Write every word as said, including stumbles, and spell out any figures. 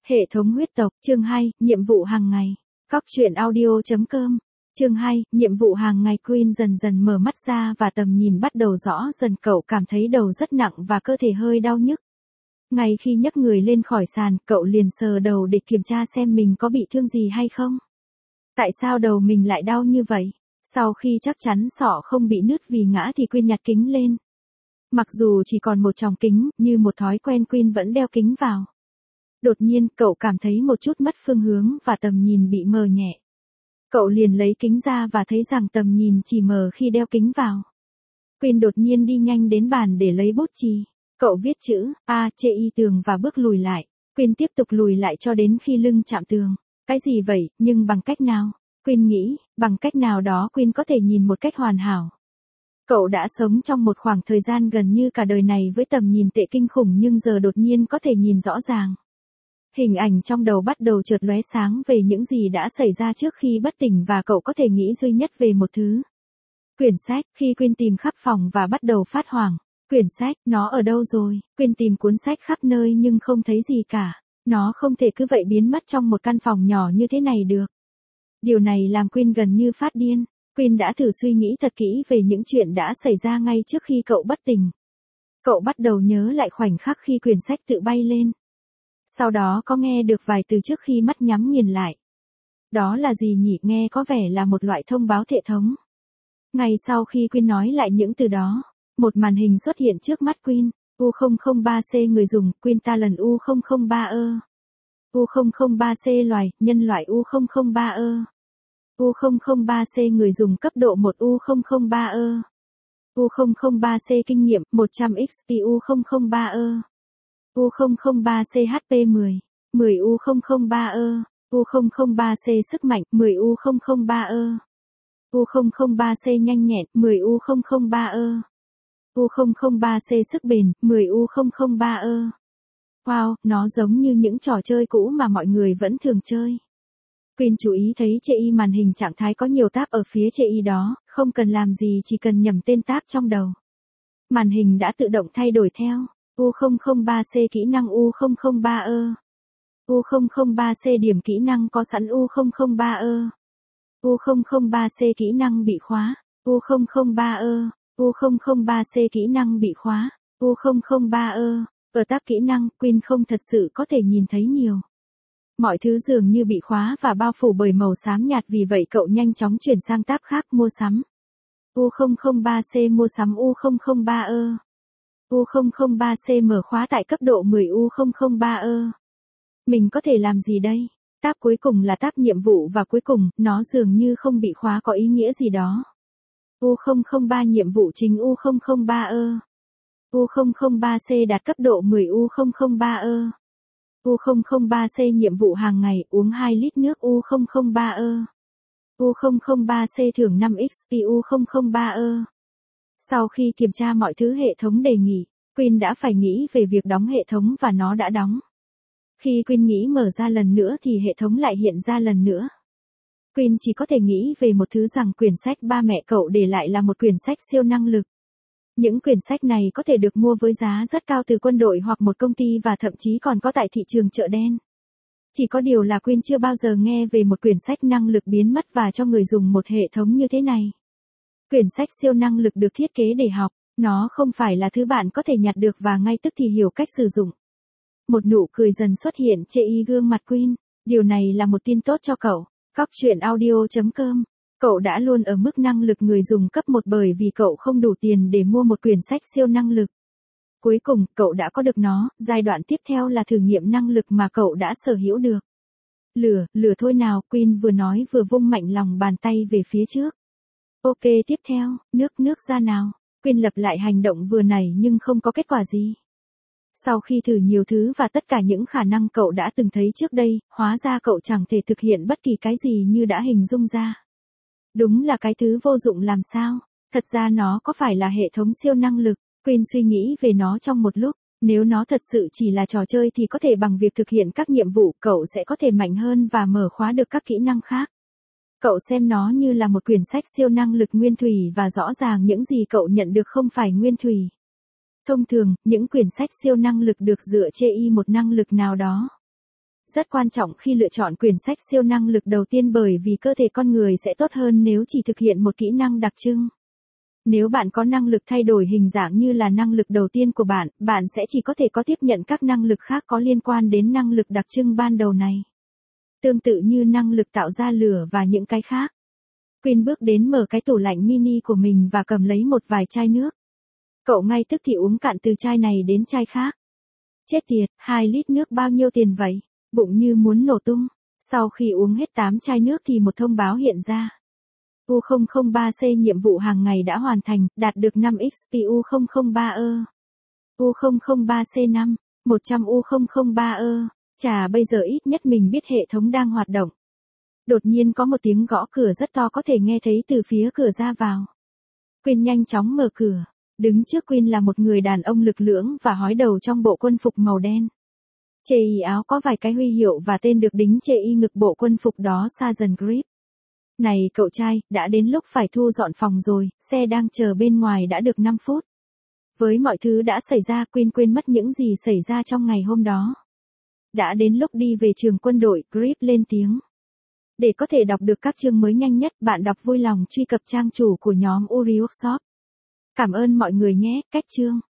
Hệ thống huyết tộc, chương hai, nhiệm vụ hàng ngày. Cóc truyện audio.com. Chương hai, nhiệm vụ hàng ngày. Queen dần dần mở mắt ra và tầm nhìn bắt đầu rõ dần. Cậu cảm thấy đầu rất nặng và cơ thể hơi đau nhức. Ngay khi nhấc người lên khỏi sàn, cậu liền sờ đầu để kiểm tra xem mình có bị thương gì hay không. Tại sao đầu mình lại đau như vậy? Sau khi chắc chắn sọ không bị nứt vì ngã thì Queen nhặt kính lên. Mặc dù chỉ còn một tròng kính, như một thói quen Queen vẫn đeo kính vào. Đột nhiên, cậu cảm thấy một chút mất phương hướng và tầm nhìn bị mờ nhẹ. Cậu liền lấy kính ra và thấy rằng tầm nhìn chỉ mờ khi đeo kính vào. Queen đột nhiên đi nhanh đến bàn để lấy bút chì. Cậu viết chữ A chê y tường và bước lùi lại. Queen tiếp tục lùi lại cho đến khi lưng chạm tường. Cái gì vậy, nhưng bằng cách nào? Queen nghĩ, bằng cách nào đó Queen có thể nhìn một cách hoàn hảo. Cậu đã sống trong một khoảng thời gian gần như cả đời này với tầm nhìn tệ kinh khủng nhưng giờ đột nhiên có thể nhìn rõ ràng. Hình ảnh trong đầu bắt đầu chợt lóe sáng về những gì đã xảy ra trước khi bất tỉnh và cậu có thể nghĩ duy nhất về một thứ. Quyển sách. Khi Queen tìm khắp phòng và bắt đầu phát hoảng. Quyển sách, nó ở đâu rồi? Queen tìm cuốn sách khắp nơi nhưng không thấy gì cả. Nó không thể cứ vậy biến mất trong một căn phòng nhỏ như thế này được. Điều này làm Queen gần như phát điên. Queen đã thử suy nghĩ thật kỹ về những chuyện đã xảy ra ngay trước khi cậu bất tỉnh. Cậu bắt đầu nhớ lại khoảnh khắc khi quyển sách tự bay lên. Sau đó có nghe được vài từ trước khi mắt nhắm nghiền lại. Đó là gì nhỉ? Nghe có vẻ là một loại thông báo hệ thống. Ngay sau khi Queen nói lại những từ đó, một màn hình xuất hiện trước mắt Queen. U không không ba C người dùng, Queen ta lần U không không ba ơ. U không không ba C loài, nhân loại U không không ba ơ. U không không ba C người dùng cấp độ một U không không ba ơ. U không không ba C kinh nghiệm một trăm x p U không không ba ơ. U không không ba C H P mười, mười U không không ba ơ. U không không ba C sức mạnh mười U không không ba ơ. U không không ba C nhanh nhẹn mười U không không ba ơ. U không không ba C sức bền mười U không không ba ơ. Wow, nó giống như những trò chơi cũ mà mọi người vẫn thường chơi. Queen chú ý thấy chê y màn hình trạng thái có nhiều tab ở phía chê y đó, không cần làm gì chỉ cần nhẩm tên tab trong đầu. Màn hình đã tự động thay đổi theo. U không không ba C kỹ năng U không không ba ơ. U không không ba C điểm kỹ năng có sẵn U không không ba ơ. U không không ba C kỹ năng bị khóa. U không không ba ơ. U không không ba C kỹ năng bị khóa. U không không ba ơ. Ở tab kỹ năng, Queen không thật sự có thể nhìn thấy nhiều. Mọi thứ dường như bị khóa và bao phủ bởi màu xám nhạt vì vậy cậu nhanh chóng chuyển sang tab khác mua sắm. U không không ba C mua sắm U không không ba ơ. U không không ba C mở khóa tại cấp độ mười U không không ba ơ. Mình có thể làm gì đây? Tab cuối cùng là tab nhiệm vụ và cuối cùng, nó dường như không bị khóa có ý nghĩa gì đó. U không không ba nhiệm vụ chính U không không ba ơ. U không không ba C đạt cấp độ mười U không không ba ơ. U không không ba C nhiệm vụ hàng ngày uống hai lít nước U không không ba ơ. U không không ba C thưởng năm x p U không không ba ơ. Sau khi kiểm tra mọi thứ hệ thống đề nghị, Queen đã phải nghĩ về việc đóng hệ thống và nó đã đóng. Khi Queen nghĩ mở ra lần nữa thì hệ thống lại hiện ra lần nữa. Queen chỉ có thể nghĩ về một thứ rằng quyển sách ba mẹ cậu để lại là một quyển sách siêu năng lực. Những quyển sách này có thể được mua với giá rất cao từ quân đội hoặc một công ty và thậm chí còn có tại thị trường chợ đen. Chỉ có điều là Queen chưa bao giờ nghe về một quyển sách năng lực biến mất và cho người dùng một hệ thống như thế này. Quyển sách siêu năng lực được thiết kế để học, nó không phải là thứ bạn có thể nhặt được và ngay tức thì hiểu cách sử dụng. Một nụ cười dần xuất hiện trên y gương mặt Queen, điều này là một tin tốt cho cậu. Cóc truyện audio.com. Cậu đã luôn ở mức năng lực người dùng cấp một bởi vì cậu không đủ tiền để mua một quyển sách siêu năng lực. Cuối cùng, cậu đã có được nó, giai đoạn tiếp theo là thử nghiệm năng lực mà cậu đã sở hữu được. Lửa, lửa thôi nào, Queen vừa nói vừa vung mạnh lòng bàn tay về phía trước. Ok tiếp theo, nước nước ra nào. Queen lặp lại hành động vừa nãy nhưng không có kết quả gì. Sau khi thử nhiều thứ và tất cả những khả năng cậu đã từng thấy trước đây, hóa ra cậu chẳng thể thực hiện bất kỳ cái gì như đã hình dung ra. Đúng là cái thứ vô dụng làm sao? Thật ra nó có phải là hệ thống siêu năng lực? Queen suy nghĩ về nó trong một lúc. Nếu nó thật sự chỉ là trò chơi thì có thể bằng việc thực hiện các nhiệm vụ cậu sẽ có thể mạnh hơn và mở khóa được các kỹ năng khác. Cậu xem nó như là một quyển sách siêu năng lực nguyên thủy và rõ ràng những gì cậu nhận được không phải nguyên thủy. Thông thường, những quyển sách siêu năng lực được dựa trên y một năng lực nào đó. Rất quan trọng khi lựa chọn quyển sách siêu năng lực đầu tiên bởi vì cơ thể con người sẽ tốt hơn nếu chỉ thực hiện một kỹ năng đặc trưng. Nếu bạn có năng lực thay đổi hình dạng như là năng lực đầu tiên của bạn, bạn sẽ chỉ có thể có tiếp nhận các năng lực khác có liên quan đến năng lực đặc trưng ban đầu này. Tương tự như năng lực tạo ra lửa và những cái khác. Quinn bước đến mở cái tủ lạnh mini của mình và cầm lấy một vài chai nước. Cậu ngay tức thì uống cạn từ chai này đến chai khác. Chết tiệt, hai lít nước bao nhiêu tiền vậy? Bụng như muốn nổ tung. Sau khi uống hết tám chai nước thì một thông báo hiện ra. U không không ba C nhiệm vụ hàng ngày đã hoàn thành, đạt được năm ích pê U không không ba ơ. U không không ba C năm, một trăm U không không ba ơ. Chà, bây giờ ít nhất mình biết hệ thống đang hoạt động. Đột nhiên có một tiếng gõ cửa rất to có thể nghe thấy từ phía cửa ra vào. Quinn nhanh chóng mở cửa. Đứng trước Quinn là một người đàn ông lực lưỡng và hói đầu trong bộ quân phục màu đen. Chê y áo có vài cái huy hiệu và tên được đính chê y ngực bộ quân phục đó Sergeant Grip. Này cậu trai, đã đến lúc phải thu dọn phòng rồi, xe đang chờ bên ngoài đã được năm phút. Với mọi thứ đã xảy ra, Quinn quên mất những gì xảy ra trong ngày hôm đó. Đã đến lúc đi về trường quân đội, Grip lên tiếng. Để có thể đọc được các chương mới nhanh nhất, bạn đọc vui lòng truy cập trang chủ của nhóm Uri Workshop. Cảm ơn mọi người nhé, cách chương.